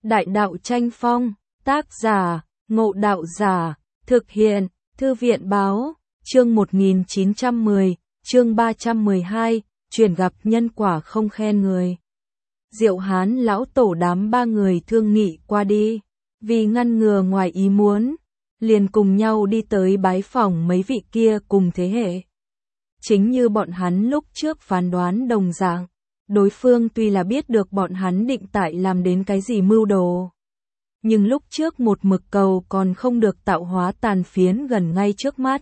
Đại đạo tranh phong, tác giả, Ngộ Đạo Giả, thực hiện, Thư viện báo, chương 1910, chương 312, truyền gặp nhân quả không khen người. Diệu Hán lão tổ đám ba người thương nghị qua đi, vì ngăn ngừa ngoài ý muốn, liền cùng nhau đi tới bái phỏng mấy vị kia cùng thế hệ. Chính như bọn hắn lúc trước phán đoán đồng dạng, đối phương tuy là biết được bọn hắn định tại làm đến cái gì mưu đồ, nhưng lúc trước một mực cầu còn không được tạo hóa tàn phiến gần ngay trước mắt.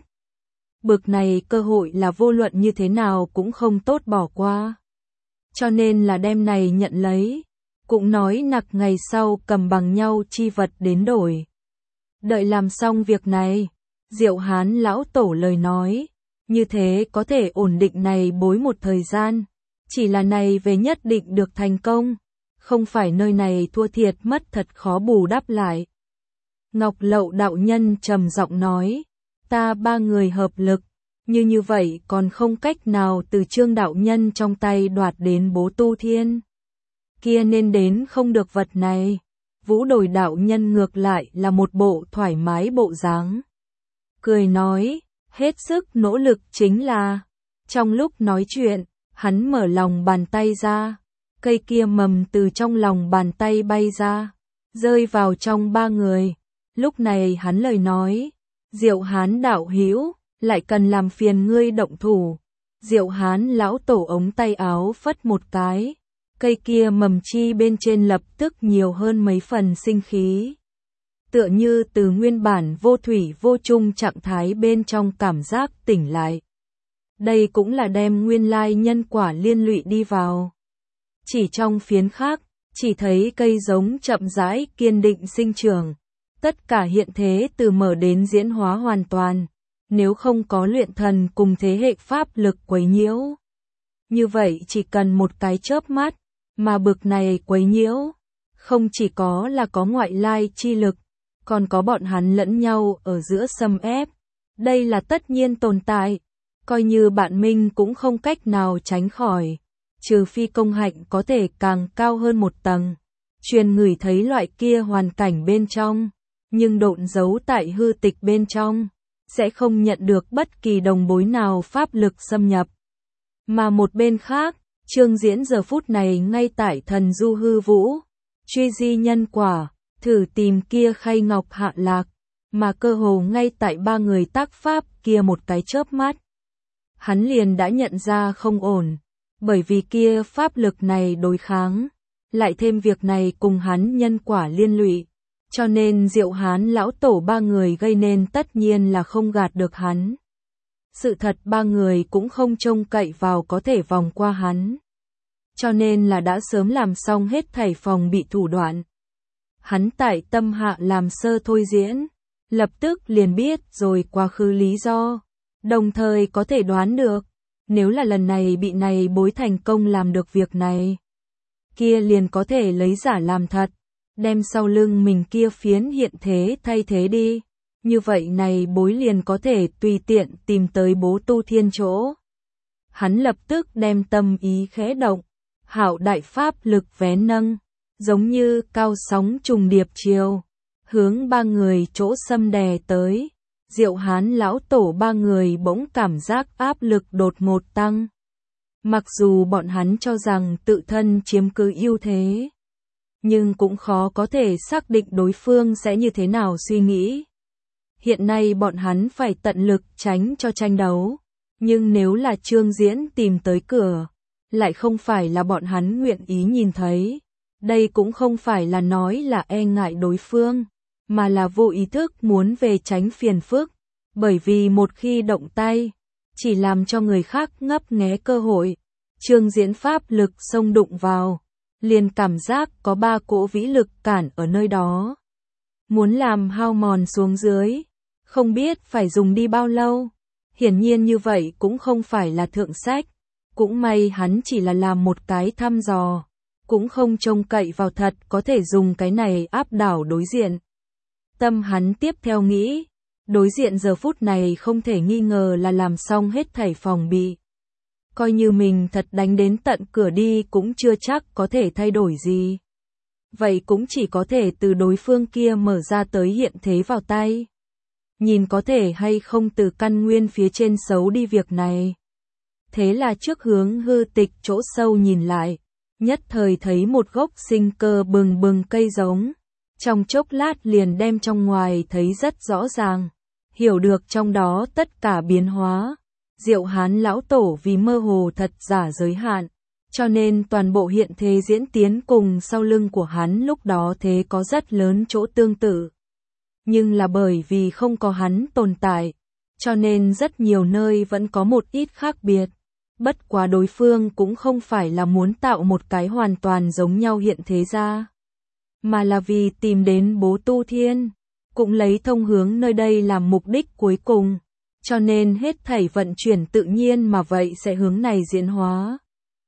Bực này cơ hội là vô luận như thế nào cũng không tốt bỏ qua. Cho nên là đem này nhận lấy, cũng nói nặc ngày sau cầm bằng nhau chi vật đến đổi. Đợi làm xong việc này, Diệu Hán lão tổ lời nói, như thế có thể ổn định này bối một thời gian, chỉ là này về nhất định được thành công, không phải nơi này thua thiệt mất thật khó bù đắp lại. Ngọc Lậu đạo nhân trầm giọng nói, ta ba người hợp lực, như vậy còn không cách nào từ Trương đạo nhân trong tay đoạt đến Bố Tu Thiên. Kia nên đến không được vật này. Vũ Đồi đạo nhân ngược lại là một bộ thoải mái bộ dáng. Cười nói, hết sức nỗ lực chính là. Trong lúc nói chuyện, hắn mở lòng bàn tay ra. Cây kia mầm từ trong lòng bàn tay bay ra, rơi vào trong ba người. Lúc này hắn lời nói, Diệu Hán đạo hữu, lại cần làm phiền ngươi động thủ. Diệu Hán lão tổ ống tay áo phất một cái, cây kia mầm chi bên trên lập tức nhiều hơn mấy phần sinh khí. Tựa như từ nguyên bản vô thủy vô chung trạng thái bên trong cảm giác tỉnh lại. Đây cũng là đem nguyên lai nhân quả liên lụy đi vào. Chỉ trong phiến khác, chỉ thấy cây giống chậm rãi kiên định sinh trưởng. Tất cả hiện thế từ mở đến diễn hóa hoàn toàn. Nếu không có luyện thần cùng thế hệ pháp lực quấy nhiễu. Như vậy chỉ cần một cái chớp mắt, mà bực này quấy nhiễu, không chỉ có là có ngoại lai chi lực, còn có bọn hắn lẫn nhau ở giữa xâm ép. Đây là tất nhiên tồn tại, coi như bạn minh cũng không cách nào tránh khỏi, trừ phi công hạnh có thể càng cao hơn một tầng. Truyền ngửi thấy loại kia hoàn cảnh bên trong, nhưng độn giấu tại hư tịch bên trong, sẽ không nhận được bất kỳ đồng bối nào pháp lực xâm nhập. Mà một bên khác, Trương Diễn giờ phút này ngay tại thần du hư vũ, truy di nhân quả, thử tìm kia khay ngọc hạ lạc, mà cơ hồ ngay tại ba người tác pháp kia một cái chớp mắt. Hắn liền đã nhận ra không ổn, bởi vì kia pháp lực này đối kháng, lại thêm việc này cùng hắn nhân quả liên lụy. Cho nên Diệu Hán lão tổ ba người gây nên tất nhiên là không gạt được hắn. Sự thật ba người cũng không trông cậy vào có thể vòng qua hắn. Cho nên là đã sớm làm xong hết thảy phòng bị thủ đoạn. Hắn tại tâm hạ làm sơ thôi diễn, lập tức liền biết rồi quá khứ lý do, đồng thời có thể đoán được, nếu là lần này bị này bối thành công làm được việc này, kia liền có thể lấy giả làm thật. Đem sau lưng mình kia phiến hiện thế thay thế đi, như vậy này bối liền có thể tùy tiện tìm tới Bố Tu Thiên chỗ. Hắn lập tức đem tâm ý khẽ động, hạo đại pháp lực vén nâng, giống như cao sóng trùng điệp chiều, hướng ba người chỗ xâm đè tới. Diệu Hán lão tổ ba người bỗng cảm giác áp lực đột ngột tăng. Mặc dù bọn hắn cho rằng tự thân chiếm cứ ưu thế, nhưng cũng khó có thể xác định đối phương sẽ như thế nào suy nghĩ. Hiện nay bọn hắn phải tận lực tránh cho tranh đấu, nhưng nếu là Trương Diễn tìm tới cửa, lại không phải là bọn hắn nguyện ý nhìn thấy. Đây cũng không phải là nói là e ngại đối phương, mà là vô ý thức muốn về tránh phiền phức, bởi vì một khi động tay, chỉ làm cho người khác ngấp nghé cơ hội. Trương Diễn pháp lực xông đụng vào, liền cảm giác có ba cỗ vĩ lực cản ở nơi đó. Muốn làm hao mòn xuống dưới, không biết phải dùng đi bao lâu. Hiển nhiên như vậy cũng không phải là thượng sách. Cũng may hắn chỉ là làm một cái thăm dò, cũng không trông cậy vào thật có thể dùng cái này áp đảo đối diện. Tâm hắn tiếp theo nghĩ, đối diện giờ phút này không thể nghi ngờ là làm xong hết thảy phòng bị. Coi như mình thật đánh đến tận cửa đi cũng chưa chắc có thể thay đổi gì. vậy cũng chỉ có thể từ đối phương kia mở ra tới hiện thế vào tay. Nhìn có thể hay không từ căn nguyên phía trên xấu đi việc này. Thế là trước hướng hư tịch chỗ sâu nhìn lại, nhất thời thấy một gốc sinh cơ bừng bừng cây giống. Trong chốc lát liền đem trong ngoài thấy rất rõ ràng, hiểu được trong đó tất cả biến hóa. Diệu Hán lão tổ vì mơ hồ thật giả giới hạn, cho nên toàn bộ hiện thế diễn tiến cùng sau lưng của hắn lúc đó thế có rất lớn chỗ tương tự. Nhưng là bởi vì không có hắn tồn tại, cho nên rất nhiều nơi vẫn có một ít khác biệt. Bất quá đối phương cũng không phải là muốn tạo một cái hoàn toàn giống nhau hiện thế ra, mà là vì tìm đến Bố Tu Thiên, cũng lấy thông hướng nơi đây làm mục đích cuối cùng, cho nên hết thảy vận chuyển tự nhiên mà vậy sẽ hướng này diễn hóa.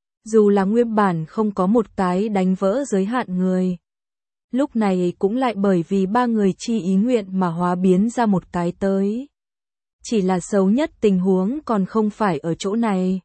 Dù là nguyên bản không có một cái đánh vỡ giới hạn người, lúc này cũng lại bởi vì ba người chi ý nguyện mà hóa biến ra một cái tới. Chỉ là xấu nhất tình huống còn không phải ở chỗ này.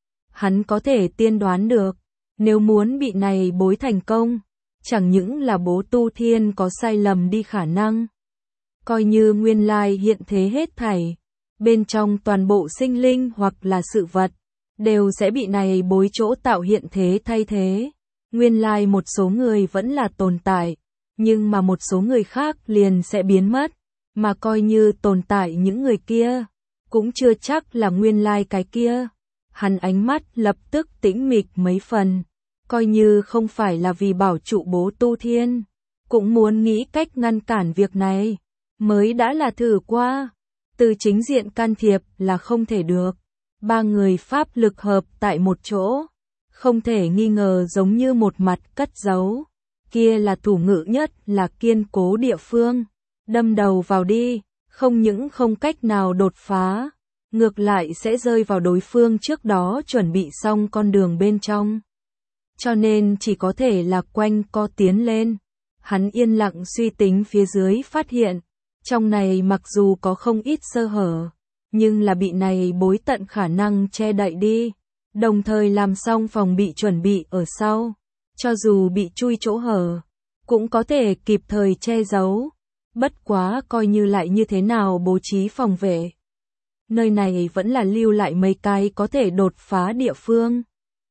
Hắn có thể tiên đoán được, nếu muốn bị này bối thành công, chẳng những là Bố Tu Thiên có sai lầm đi khả năng. Coi như nguyên lai hiện thế hết thảy, bên trong toàn bộ sinh linh hoặc là sự vật, đều sẽ bị này bối chỗ tạo hiện thế thay thế. Nguyên lai một số người vẫn là tồn tại, nhưng mà một số người khác liền sẽ biến mất, mà coi như tồn tại những người kia, cũng chưa chắc là nguyên lai cái kia. Hắn ánh mắt lập tức tĩnh mịch mấy phần, coi như không phải là vì bảo trụ Bố Tu Thiên, cũng muốn nghĩ cách ngăn cản việc này, mới đã là thử qua. Từ chính diện can thiệp là không thể được, ba người pháp lực hợp tại một chỗ, không thể nghi ngờ giống như một mặt cất giấu, kia là thủ ngữ nhất là kiên cố địa phương, đâm đầu vào đi, không những không cách nào đột phá, ngược lại sẽ rơi vào đối phương trước đó chuẩn bị xong con đường bên trong. Cho nên chỉ có thể là quanh co tiến lên. Hắn yên lặng suy tính phía dưới phát hiện, trong này mặc dù có không ít sơ hở, nhưng là bị này bối tận khả năng che đậy đi, đồng thời làm xong phòng bị chuẩn bị ở sau. Cho dù bị chui chỗ hở, cũng có thể kịp thời che giấu. Bất quá coi như lại như thế nào bố trí phòng vệ, nơi này vẫn là lưu lại mấy cái có thể đột phá địa phương.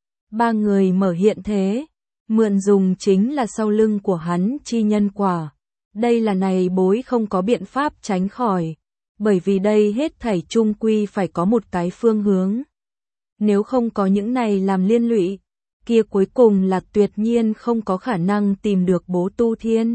Ba người mở hiện thế, mượn dùng chính là sau lưng của hắn chi nhân quả. Đây là này bối không có biện pháp tránh khỏi, bởi vì đây hết thảy chung quy phải có một cái phương hướng. Nếu không có những này làm liên lụy, kia cuối cùng là tuyệt nhiên không có khả năng tìm được Bố Tu Thiên.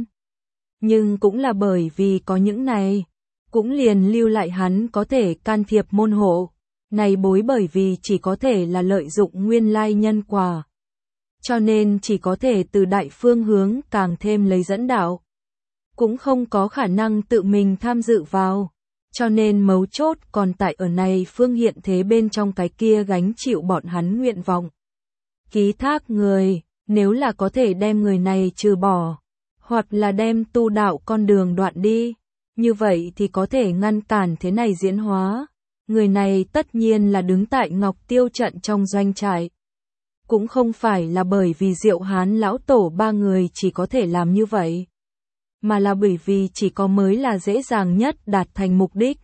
Nhưng cũng là bởi vì có những này, cũng liền lưu lại hắn có thể can thiệp môn hộ. Này bối bởi vì chỉ có thể là lợi dụng nguyên lai nhân quả, cho nên chỉ có thể từ đại phương hướng càng thêm lấy dẫn đạo, cũng không có khả năng tự mình tham dự vào, cho nên mấu chốt còn tại ở này phương hiện thế bên trong cái kia gánh chịu bọn hắn nguyện vọng. Ký thác người, nếu là có thể đem người này trừ bỏ, hoặc là đem tu đạo con đường đoạn đi, như vậy thì có thể ngăn cản thế này diễn hóa. Người này tất nhiên là đứng tại Ngọc Tiêu trận trong doanh trại. Cũng không phải là bởi vì Diệu Hán lão tổ ba người chỉ có thể làm như vậy, mà là bởi vì chỉ có mới là dễ dàng nhất đạt thành mục đích.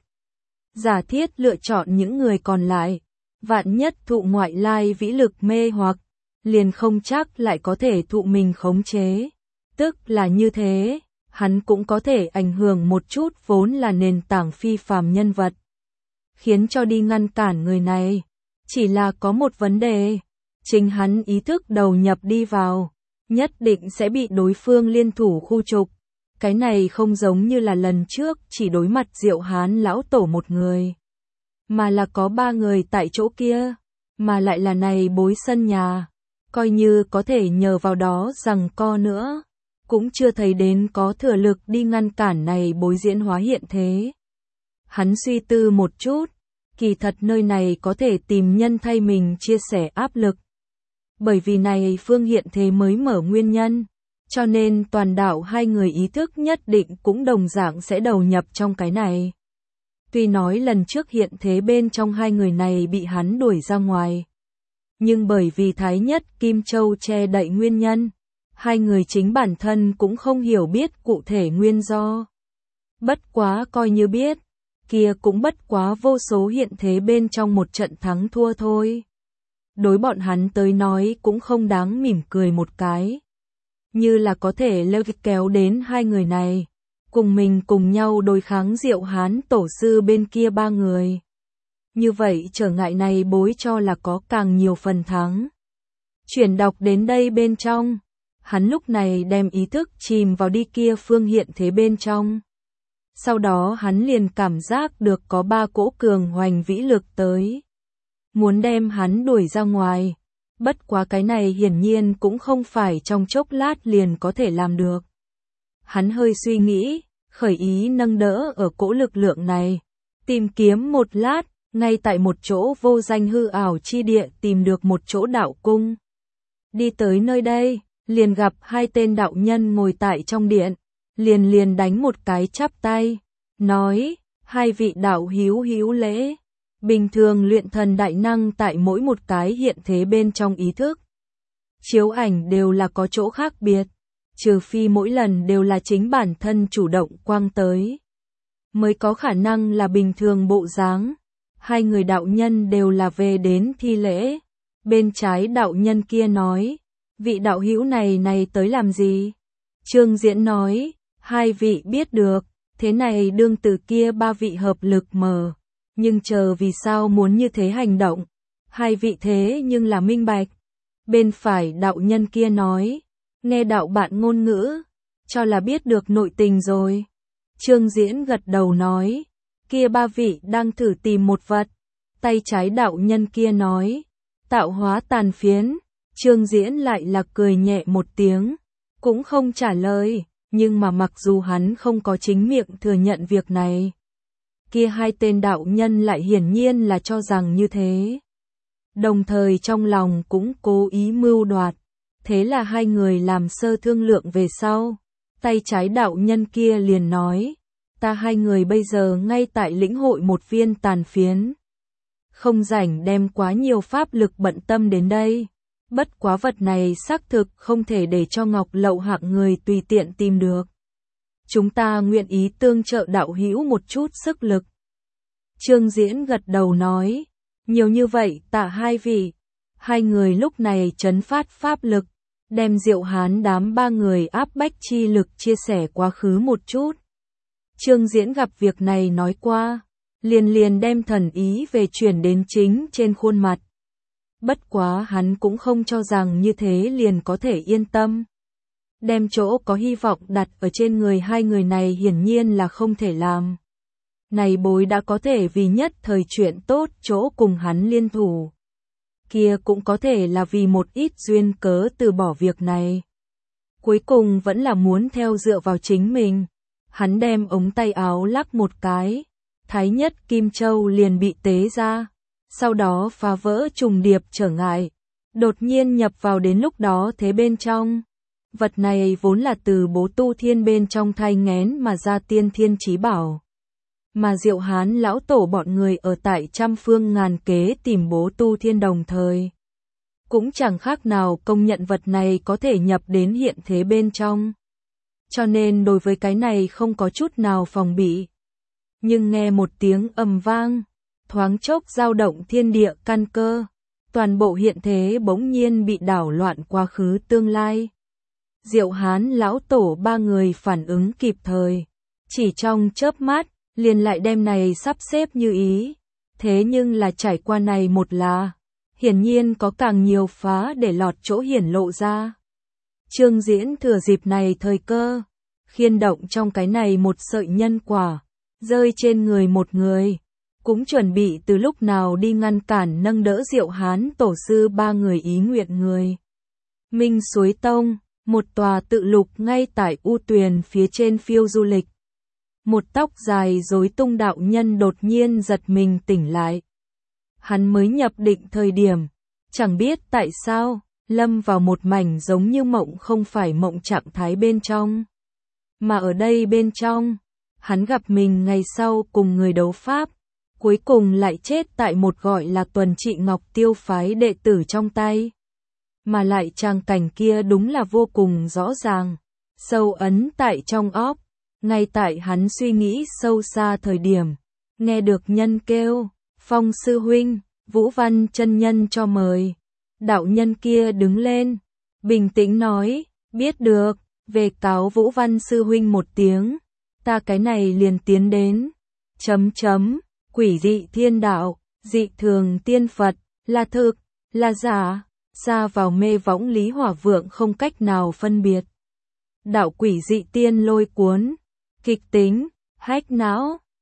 Giả thiết lựa chọn những người còn lại, vạn nhất thụ ngoại lai vĩ lực mê hoặc, liền không chắc lại có thể thụ mình khống chế. Tức là như thế, hắn cũng có thể ảnh hưởng một chút vốn là nền tảng phi phàm nhân vật, khiến cho đi ngăn cản người này. Chỉ là có một vấn đề, chính hắn ý thức đầu nhập đi vào, nhất định sẽ bị đối phương liên thủ khu trục. Cái này không giống như là lần trước chỉ đối mặt Diệu Hán lão tổ một người, mà là có ba người tại chỗ kia, mà lại là này bối sân nhà, coi như có thể nhờ vào đó giằng co nữa, cũng chưa thấy đến có thừa lực đi ngăn cản này bối diễn hóa hiện thế. Hắn suy tư một chút, kỳ thật nơi này có thể tìm nhân thay mình chia sẻ áp lực. Bởi vì này phương hiện thế mới mở nguyên nhân, cho nên toàn đạo hai người ý thức nhất định cũng đồng dạng sẽ đầu nhập trong cái này. Tuy nói lần trước hiện thế bên trong hai người này bị hắn đuổi ra ngoài, nhưng bởi vì Thái Nhất Kim Châu che đậy nguyên nhân, Hai người chính bản thân cũng không hiểu biết cụ thể nguyên do. Bất quá coi như biết, kia cũng bất quá vô số hiện thế bên trong một trận thắng thua thôi. Đối bọn hắn tới nói cũng không đáng mỉm cười một cái. Như là có thể leo kéo đến hai người này, cùng mình cùng nhau đối kháng Diệu Hán tổ sư bên kia ba người. Như vậy trở ngại này bối cho là có càng nhiều phần thắng. Chuyển đọc đến đây bên trong, hắn lúc này đem ý thức chìm vào đi kia phương hiện thế bên trong. Sau đó hắn liền cảm giác được có ba cỗ cường hoành vĩ lực tới. Muốn đem hắn đuổi ra ngoài. Bất quá cái này hiển nhiên cũng không phải trong chốc lát liền có thể làm được. Hắn hơi suy nghĩ, khởi ý nâng đỡ ở cỗ lực lượng này. Tìm kiếm một lát, ngay tại một chỗ vô danh hư ảo chi địa tìm được một chỗ đạo cung. Đi tới nơi đây, liền gặp hai tên đạo nhân ngồi tại trong điện. Liền đánh một cái chắp tay, nói, hai vị đạo hữu lễ. Bình thường luyện thần đại năng tại mỗi một cái hiện thế bên trong ý thức. Chiếu ảnh đều là có chỗ khác biệt, trừ phi mỗi lần đều là chính bản thân chủ động quang tới. Mới có khả năng là bình thường bộ dáng. Hai người đạo nhân đều là về đến thi lễ. Bên trái đạo nhân kia nói, vị đạo hữu này tới làm gì? Trương Diễn nói, hai vị biết được, thế này đương từ kia ba vị hợp lực mờ. Nhưng chờ vì sao muốn như thế hành động? Hai vị thế nhưng là minh bạch. Bên phải đạo nhân kia nói, nghe đạo bạn ngôn ngữ, cho là biết được nội tình rồi. Trương Diễn gật đầu nói, kia ba vị đang thử tìm một vật. Tay trái đạo nhân kia nói, tạo hóa tàn phiến. Trương Diễn lại là cười nhẹ một tiếng, cũng không trả lời, nhưng mà mặc dù hắn không có chính miệng thừa nhận việc này. Kia hai tên đạo nhân lại hiển nhiên là cho rằng như thế. Đồng thời trong lòng cũng cố ý mưu đoạt. Thế là hai người làm sơ thương lượng về sau. Tay trái đạo nhân kia liền nói, ta hai người bây giờ ngay tại lĩnh hội một viên tàn phiến. Không rảnh đem quá nhiều pháp lực bận tâm đến đây. Bất quá vật này xác thực không thể để cho Ngọc Lậu hạng người tùy tiện tìm được. Chúng ta nguyện ý tương trợ đạo hữu một chút sức lực. Trương Diễn gật đầu nói, nhiều như vậy tạ hai vị. Hai người lúc này trấn phát pháp lực, đem Diệu Hán đám ba người áp bách chi lực chia sẻ quá khứ một chút. Trương Diễn gặp việc này nói qua, liền đem thần ý về chuyển đến chính trên khuôn mặt. Bất quá hắn cũng không cho rằng như thế liền có thể yên tâm. Đem chỗ có hy vọng đặt ở trên người hai người này hiển nhiên là không thể làm. Này bối đã có thể vì nhất thời chuyện tốt chỗ cùng hắn liên thủ. Kia cũng có thể là vì một ít duyên cớ từ bỏ việc này. Cuối cùng vẫn là muốn theo dựa vào chính mình. Hắn đem ống tay áo lắc một cái. Thái nhất Kim Châu liền bị tế ra. Sau đó phá vỡ trùng điệp trở ngại. Đột nhiên nhập vào đến lúc đó thế bên trong. Vật này vốn là từ Bố Tu Thiên bên trong thai nghén mà ra tiên thiên chí bảo. Mà Diệu Hán lão tổ bọn người ở tại trăm phương ngàn kế tìm Bố Tu Thiên đồng thời. Cũng chẳng khác nào công nhận vật này có thể nhập đến hiện thế bên trong. Cho nên đối với cái này không có chút nào phòng bị. Nhưng nghe một tiếng ầm vang, thoáng chốc dao động thiên địa căn cơ. Toàn bộ hiện thế bỗng nhiên bị đảo loạn quá khứ tương lai. Diệu Hán lão tổ ba người phản ứng kịp thời. Chỉ trong chớp mắt, liền lại đem này sắp xếp như ý. Thế nhưng là trải qua này một là, hiển nhiên có càng nhiều phá để lọt chỗ hiển lộ ra. Trương Diễn thừa dịp này thời cơ, khiên động trong cái này một sợi nhân quả, rơi trên người một người. Cũng chuẩn bị từ lúc nào đi ngăn cản nâng đỡ Diệu Hán tổ sư ba người ý nguyện người. Minh Suối Tông, một tòa tự lục ngay tại U Tuyền phía trên phiêu du lịch. Một tóc dài rối tung đạo nhân đột nhiên giật mình tỉnh lại. Hắn mới nhập định thời điểm, chẳng biết tại sao, lâm vào một mảnh giống như mộng không phải mộng trạng thái bên trong. Mà ở đây bên trong, hắn gặp mình ngày sau cùng người đấu pháp, cuối cùng lại chết tại một gọi là Tuần Trị Ngọc Tiêu phái đệ tử trong tay. mà lại trang cảnh kia đúng là vô cùng rõ ràng, sâu ấn tại trong óc. Ngay tại hắn suy nghĩ sâu xa thời điểm, nghe được nhân kêu, Phong sư huynh, Vũ Văn chân nhân cho mời. Đạo nhân kia đứng lên, bình tĩnh nói, biết được, về cáo Vũ Văn sư huynh một tiếng, ta cái này liền tiến đến. Quỷ dị thiên đạo, dị thường tiên Phật, là thực, là giả, xa vào mê võng Lý Hỏa Vượng không cách nào phân biệt. Đạo quỷ dị tiên lôi cuốn, kịch tính, hách não,